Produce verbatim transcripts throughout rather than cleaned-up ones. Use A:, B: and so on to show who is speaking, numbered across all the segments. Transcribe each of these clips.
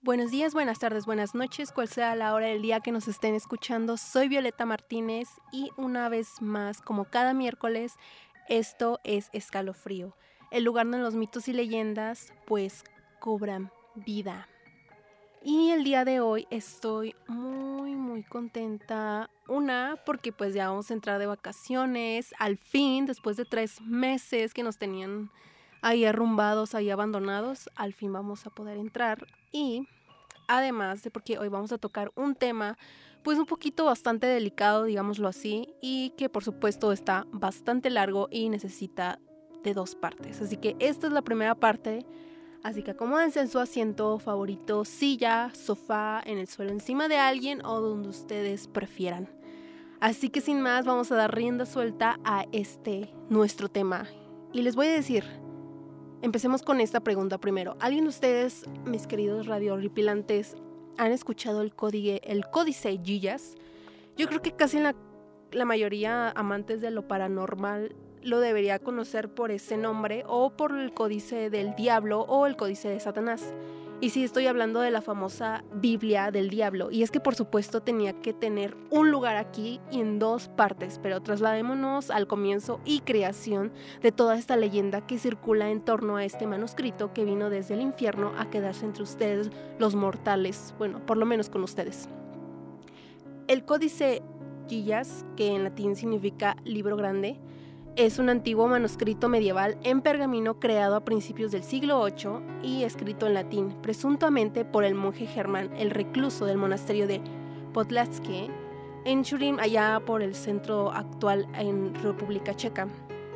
A: Buenos días, buenas tardes, buenas noches, cual sea la hora del día que nos estén escuchando. Soy Violeta Martínez y una vez más, como cada miércoles, esto es Escalofrío, el lugar donde los mitos y leyendas pues cobran vida. Y el día de hoy estoy muy muy contenta, una porque pues ya vamos a entrar de vacaciones, al fin, después de tres meses que nos tenían ahí arrumbados, ahí abandonados, al fin vamos a poder entrar. Y además de porque hoy vamos a tocar un tema pues un poquito bastante delicado, digámoslo así, y que por supuesto está bastante largo y necesita de dos partes. Así que esta es la primera parte, así que acomódense en su asiento favorito, silla, sofá, en el suelo, encima de alguien o donde ustedes prefieran. Así que sin más vamos a dar rienda suelta a este nuestro tema. Y les voy a decir, empecemos con esta pregunta primero. ¿Alguien de ustedes, mis queridos radio horripilantes, han escuchado el códice, el códice Gillas? Yo creo que casi la, la mayoría amantes de lo paranormal lo debería conocer por ese nombre o por el códice del diablo o el códice de Satanás. Y sí, estoy hablando de la famosa Biblia del diablo. Y es que por supuesto tenía que tener un lugar aquí y en dos partes. Pero trasladémonos al comienzo y creación de toda esta leyenda que circula en torno a este manuscrito que vino desde el infierno a quedarse entre ustedes, los mortales. Bueno, por lo menos con ustedes. El códice Gillas, que en latín significa libro grande, es un antiguo manuscrito medieval en pergamino creado a principios del siglo octavo y escrito en latín, presuntamente por el monje Germán, el recluso del monasterio de Podlaski, en Churín, allá por el centro actual en República Checa.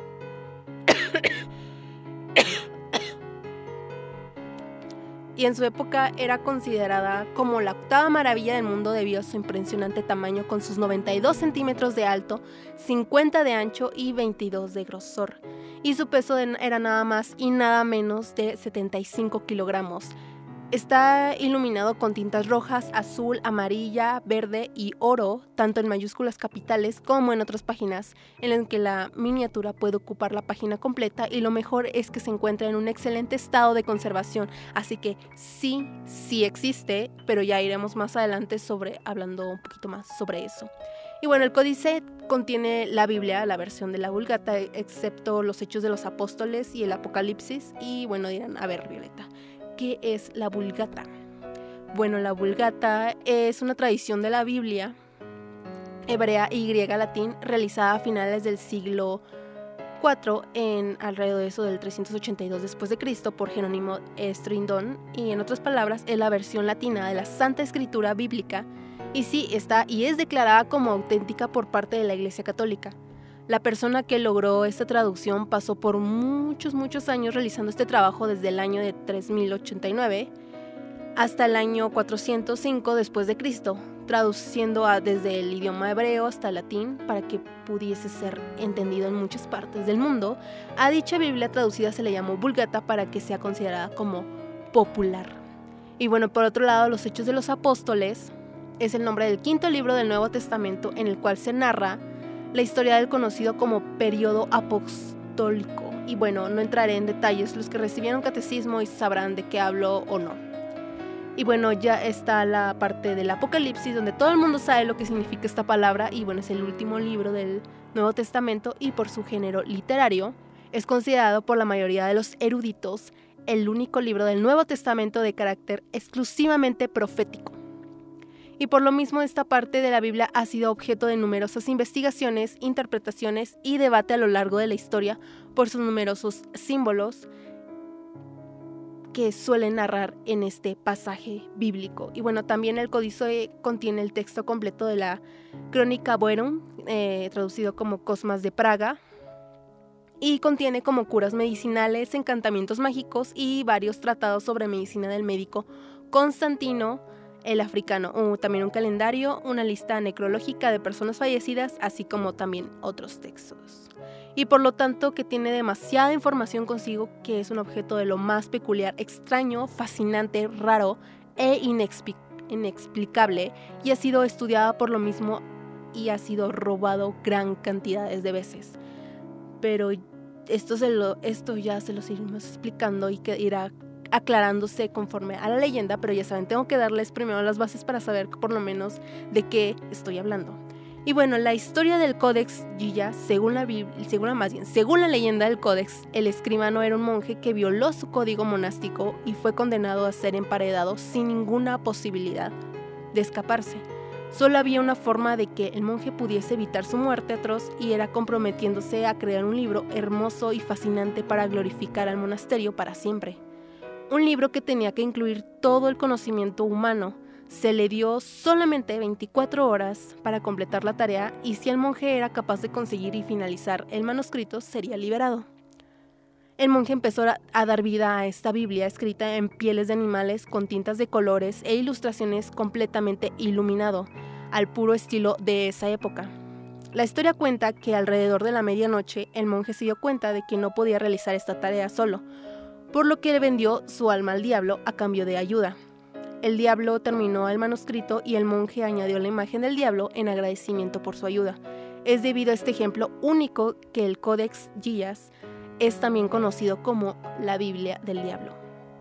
A: Y en su época era considerada como la octava maravilla del mundo debido a su impresionante tamaño con sus noventa y dos centímetros de alto, cincuenta de ancho y veintidós de grosor. Y su peso de, era nada más y nada menos de setenta y cinco kilogramos. Está iluminado con tintas rojas, azul, amarilla, verde y oro, tanto en mayúsculas capitales como en otras páginas, en las que la miniatura puede ocupar la página completa y lo mejor es que se encuentra en un excelente estado de conservación, así que sí, sí existe, pero ya iremos más adelante sobre, hablando un poquito más sobre eso. Y bueno, el códice contiene la Biblia, la versión de la Vulgata, excepto los Hechos de los Apóstoles y el Apocalipsis, y bueno, dirán, a ver, Violeta, ¿qué es la Vulgata? Bueno, la Vulgata es una tradición de la Biblia hebrea y griega latín realizada a finales del siglo cuarto, en alrededor de eso del trescientos ochenta y dos después de Cristo por Jerónimo Estrindón, y en otras palabras es la versión latina de la Santa Escritura bíblica y sí está y es declarada como auténtica por parte de la Iglesia Católica. La persona que logró esta traducción pasó por muchos, muchos años realizando este trabajo desde el año de tres mil ochenta y nueve hasta el año cuatrocientos cinco después de Cristo, traduciendo a, desde el idioma hebreo hasta el latín para que pudiese ser entendido en muchas partes del mundo. A dicha Biblia traducida se le llamó Vulgata para que sea considerada como popular. Y bueno, por otro lado, los Hechos de los Apóstoles es el nombre del quinto libro del Nuevo Testamento en el cual se narra la historia del conocido como periodo apostólico. Y bueno, no entraré en detalles, los que recibieron catecismo y sabrán de qué hablo o no. Y bueno, ya está la parte del Apocalipsis, donde todo el mundo sabe lo que significa esta palabra, y bueno, es el último libro del Nuevo Testamento, y por su género literario, es considerado por la mayoría de los eruditos el único libro del Nuevo Testamento de carácter exclusivamente profético. Y por lo mismo esta parte de la Biblia ha sido objeto de numerosas investigaciones, interpretaciones y debate a lo largo de la historia por sus numerosos símbolos que suelen narrar en este pasaje bíblico. Y bueno, también el códice contiene el texto completo de la Crónica Boerum, eh, traducido como Cosmas de Praga, y contiene como curas medicinales, encantamientos mágicos y varios tratados sobre medicina del médico Constantino el Africano, o también un calendario, una lista necrológica de personas fallecidas, así como también otros textos. Y por lo tanto que tiene demasiada información consigo, que es un objeto de lo más peculiar, extraño, fascinante, raro e inexpli- inexplicable, y ha sido estudiada por lo mismo y ha sido robado gran cantidades de veces. Pero esto, se lo, esto ya se los iremos explicando y que irá aclarándose conforme a la leyenda, pero ya saben, tengo que darles primero las bases para saber por lo menos de qué estoy hablando. Y bueno, la historia del Codex Giya, según la Biblia, según, más bien, según la leyenda del Codex, el escribano era un monje que violó su código monástico y fue condenado a ser emparedado sin ninguna posibilidad de escaparse. Solo había una forma de que el monje pudiese evitar su muerte atroz y era comprometiéndose a crear un libro hermoso y fascinante para glorificar al monasterio para siempre. Un libro que tenía que incluir todo el conocimiento humano. Se le dio solamente veinticuatro horas para completar la tarea y si el monje era capaz de conseguir y finalizar el manuscrito, sería liberado. El monje empezó a dar vida a esta Biblia escrita en pieles de animales con tintas de colores e ilustraciones completamente iluminado, al puro estilo de esa época. La historia cuenta que alrededor de la medianoche el monje se dio cuenta de que no podía realizar esta tarea solo, por lo que le vendió su alma al diablo a cambio de ayuda. El diablo terminó el manuscrito y el monje añadió la imagen del diablo en agradecimiento por su ayuda. Es debido a este ejemplo único que el Codex Giya es también conocido como la Biblia del Diablo.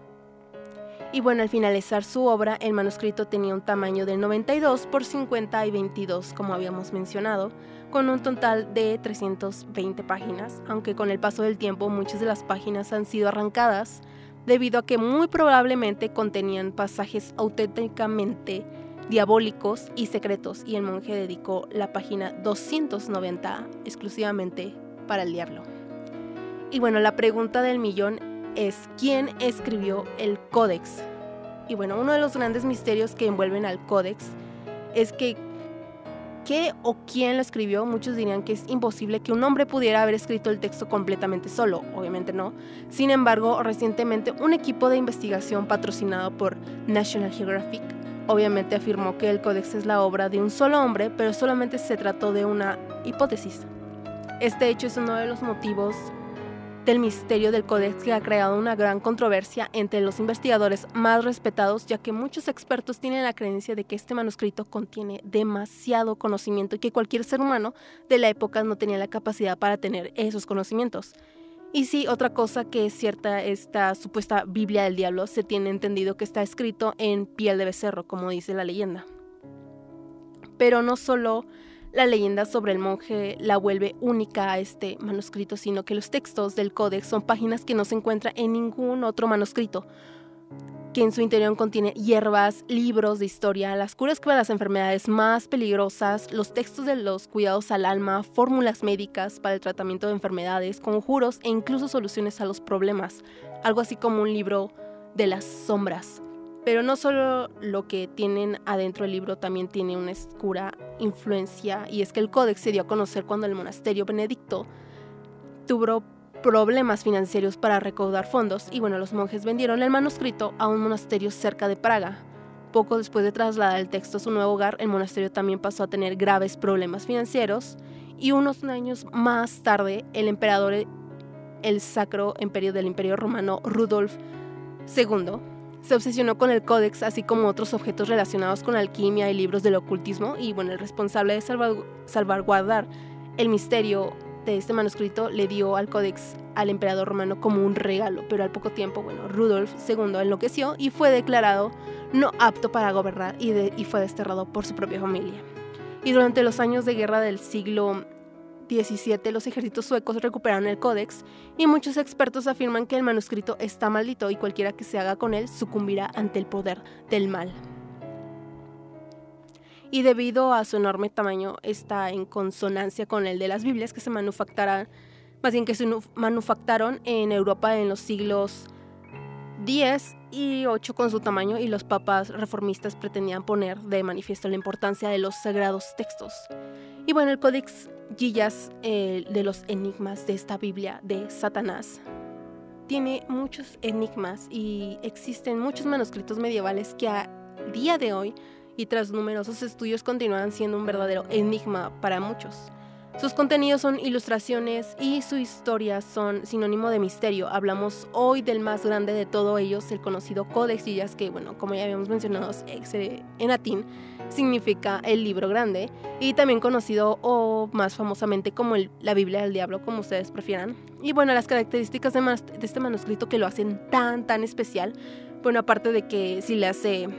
A: Y bueno, al finalizar su obra, el manuscrito tenía un tamaño de noventa y dos por cincuenta y veintidós, como habíamos mencionado, con un total de trescientas veinte páginas, aunque con el paso del tiempo muchas de las páginas han sido arrancadas, debido a que muy probablemente contenían pasajes auténticamente diabólicos y secretos, y el monje dedicó la página doscientos noventa exclusivamente para el diablo. Y bueno, la pregunta del millón es ¿quién escribió el Códex? Y bueno, uno de los grandes misterios que envuelven al Códex es que ¿qué o quién lo escribió? Muchos dirían que es imposible que un hombre pudiera haber escrito el texto completamente solo, obviamente no. Sin embargo, recientemente un equipo de investigación patrocinado por National Geographic obviamente afirmó que el Códex es la obra de un solo hombre, pero solamente se trató de una hipótesis. Este hecho es uno de los motivos del misterio del Códex que ha creado una gran controversia entre los investigadores más respetados, ya que muchos expertos tienen la creencia de que este manuscrito contiene demasiado conocimiento y que cualquier ser humano de la época no tenía la capacidad para tener esos conocimientos. Y sí, otra cosa que es cierta, esta supuesta Biblia del Diablo se tiene entendido que está escrito en piel de becerro, como dice la leyenda. Pero no solo la leyenda sobre el monje la vuelve única a este manuscrito, sino que los textos del Códex son páginas que no se encuentran en ningún otro manuscrito, que en su interior contiene hierbas, libros de historia, las curas para las enfermedades más peligrosas, los textos de los cuidados al alma, fórmulas médicas para el tratamiento de enfermedades, conjuros e incluso soluciones a los problemas, algo así como un libro de las sombras. Pero no solo lo que tienen adentro del libro también tiene una oscura influencia, y es que el Códex se dio a conocer cuando el monasterio benedicto tuvo problemas financieros para recaudar fondos y bueno, los monjes vendieron el manuscrito a un monasterio cerca de Praga. Poco después de trasladar el texto a su nuevo hogar, el monasterio también pasó a tener graves problemas financieros y unos años más tarde el emperador, el Sacro Imperio del Imperio Romano, Rudolf segundo, se obsesionó con el Códex, así como otros objetos relacionados con alquimia y libros del ocultismo, y bueno, el responsable de salvagu- salvaguardar el misterio de este manuscrito le dio al Códex al emperador romano como un regalo, pero al poco tiempo, bueno, Rudolf segundo enloqueció y fue declarado no apto para gobernar y, de, y fue desterrado por su propia familia. Y durante los años de guerra del siglo diecisiete, los ejércitos suecos recuperaron el Códex y muchos expertos afirman que el manuscrito está maldito y cualquiera que se haga con él sucumbirá ante el poder del mal. Y debido a su enorme tamaño está en consonancia con el de las Biblias que se manufactaron, más bien que se manufactaron en Europa en los siglos diez y ocho con su tamaño, y los papas reformistas pretendían poner de manifiesto la importancia de los sagrados textos. Y bueno, el Codex Giya, eh, de los enigmas de esta Biblia de Satanás, tiene muchos enigmas y existen muchos manuscritos medievales que a día de hoy y tras numerosos estudios continúan siendo un verdadero enigma para muchos. Sus contenidos son ilustraciones y su historia son sinónimo de misterio. Hablamos hoy del más grande de todos ellos, el conocido Codex Gigas, que bueno, como ya habíamos mencionado, en latín significa el libro grande, y también conocido o más famosamente como el, la Biblia del Diablo, como ustedes prefieran. Y bueno, las características de, mas, de este manuscrito que lo hacen tan tan especial, bueno, aparte de que sí le hace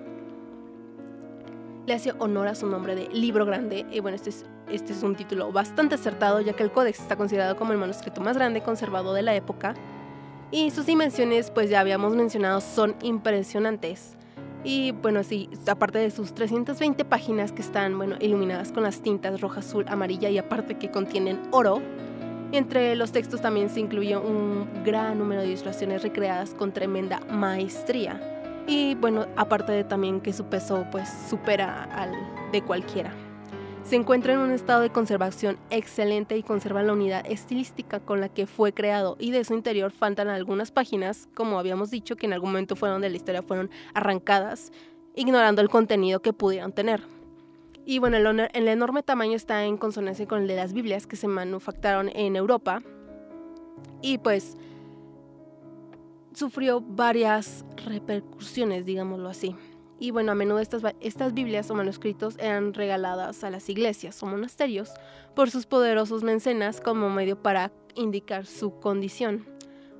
A: le hace honor a su nombre de libro grande, y bueno, este es Este es un título bastante acertado, ya que el Codex está considerado como el manuscrito más grande conservado de la época, y sus dimensiones, pues ya habíamos mencionado, son impresionantes. Y bueno, sí, aparte de sus trescientas veinte páginas que están, bueno, iluminadas con las tintas roja, azul, amarilla, y aparte que contienen oro, entre los textos también se incluye un gran número de ilustraciones recreadas con tremenda maestría. Y bueno, aparte de también que su peso pues supera al de cualquiera. Se encuentra en un estado de conservación excelente y conserva la unidad estilística con la que fue creado, y de su interior faltan algunas páginas, como habíamos dicho, que en algún momento fueron de la historia fueron arrancadas, ignorando el contenido que pudieran tener. Y bueno, el, el enorme tamaño está en consonancia con el de las Biblias que se manufacturaron en Europa, y pues sufrió varias repercusiones, digámoslo así. Y bueno, a menudo estas, estas Biblias o manuscritos eran regaladas a las iglesias o monasterios por sus poderosos mecenas como medio para indicar su condición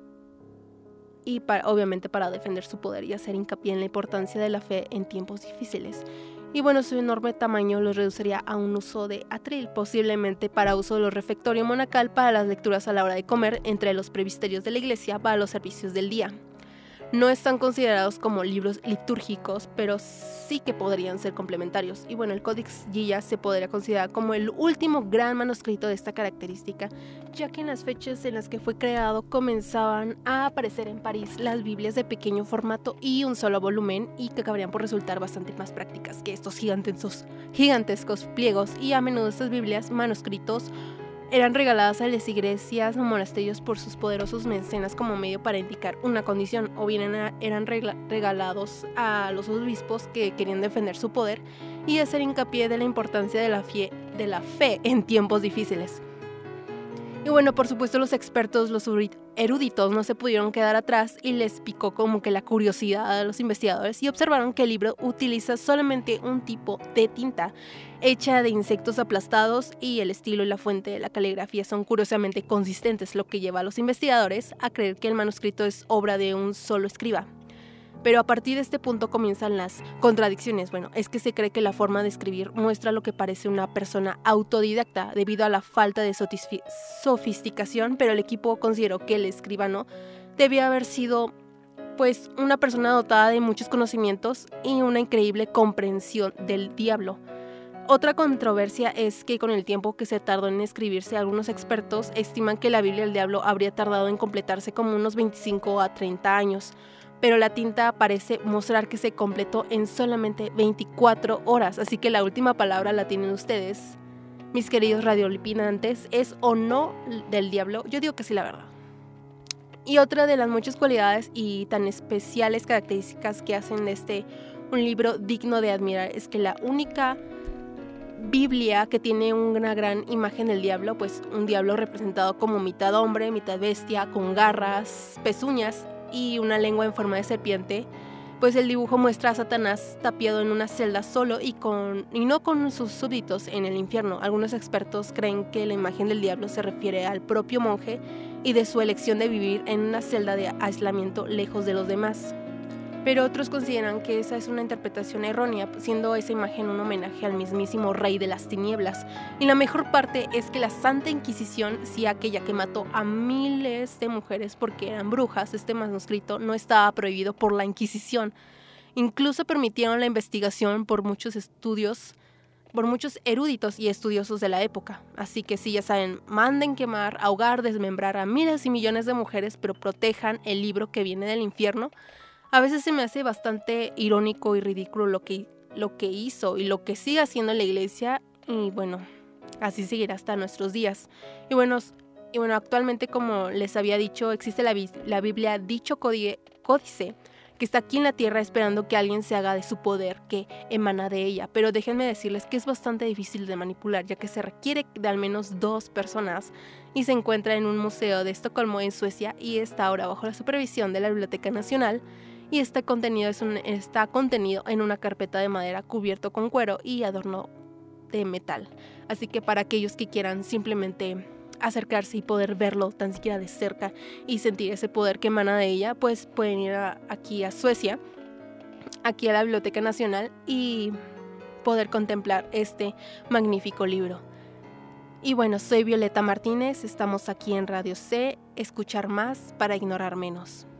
A: y para, obviamente para defender su poder y hacer hincapié en la importancia de la fe en tiempos difíciles. Y bueno, su enorme tamaño los reduciría a un uso de atril, posiblemente para uso de los refectorio monacal para las lecturas a la hora de comer entre los presbiterios de la iglesia para los servicios del día. No están considerados como libros litúrgicos, pero sí que podrían ser complementarios. Y bueno, el Codex Gigas se podría considerar como el último gran manuscrito de esta característica, ya que en las fechas en las que fue creado comenzaban a aparecer en París las Biblias de pequeño formato y un solo volumen, y que acabarían por resultar bastante más prácticas que estos gigantescos, gigantescos pliegos. Y a menudo estas Biblias manuscritos eran regaladas a las iglesias o monasterios por sus poderosos mecenas como medio para indicar una condición, o bien eran regalados a los obispos que querían defender su poder y hacer hincapié de la importancia de la, fie, de la fe en tiempos difíciles. Y bueno, por supuesto los expertos, los eruditos no se pudieron quedar atrás y les picó como que la curiosidad a los investigadores y observaron que el libro utiliza solamente un tipo de tinta hecha de insectos aplastados, y el estilo y la fuente de la caligrafía son curiosamente consistentes, lo que lleva a los investigadores a creer que el manuscrito es obra de un solo escriba. Pero a partir de este punto comienzan las contradicciones. Bueno, es que se cree que la forma de escribir muestra lo que parece una persona autodidacta debido a la falta de sofisticación, pero el equipo consideró que el escribano debía haber sido pues una persona dotada de muchos conocimientos y una increíble comprensión del diablo. Otra controversia es que con el tiempo que se tardó en escribirse, algunos expertos estiman que la Biblia del Diablo habría tardado en completarse como unos veinticinco a treinta años, pero la tinta parece mostrar que se completó en solamente veinticuatro horas, así que la última palabra la tienen ustedes, mis queridos radiolipinantes. ¿Es o no del diablo? Yo digo que sí, la verdad. Y otra de las muchas cualidades y tan especiales características que hacen de este un libro digno de admirar es que la única Biblia que tiene una gran imagen del diablo, pues un diablo representado como mitad hombre, mitad bestia, con garras, pezuñas y una lengua en forma de serpiente, pues el dibujo muestra a Satanás tapiado en una celda solo y, con, y no con sus súbditos en el infierno. Algunos expertos creen que la imagen del diablo se refiere al propio monje y de su elección de vivir en una celda de aislamiento lejos de los demás. Pero otros consideran que esa es una interpretación errónea, siendo esa imagen un homenaje al mismísimo rey de las tinieblas. Y la mejor parte es que la Santa Inquisición, sí aquella que mató a miles de mujeres porque eran brujas, este manuscrito no estaba prohibido por la Inquisición. Incluso permitieron la investigación por muchos estudios, por muchos eruditos y estudiosos de la época. Así que sí, ya saben, manden quemar, ahogar, desmembrar a miles y millones de mujeres, pero protejan el libro que viene del infierno. A veces se me hace bastante irónico y ridículo lo que, lo que hizo y lo que sigue haciendo la iglesia, y bueno, así seguirá hasta nuestros días. Y bueno, y Y bueno, actualmente, como les había dicho, existe la, la Biblia Dicho Códice, que está aquí en la Tierra esperando que alguien se haga de su poder que emana de ella. Pero déjenme decirles que es bastante difícil de manipular, ya que se requiere de al menos dos personas y se encuentra en un museo de Estocolmo, en Suecia, y está ahora bajo la supervisión de la Biblioteca Nacional. Y este contenido es un, está contenido en una carpeta de madera cubierto con cuero y adorno de metal. Así que para aquellos que quieran simplemente acercarse y poder verlo tan siquiera de cerca y sentir ese poder que emana de ella, pues pueden ir a, aquí a Suecia, aquí a la Biblioteca Nacional, y poder contemplar este magnífico libro. Y bueno, soy Violeta Martínez, estamos aquí en Radio C, escuchar más para ignorar menos.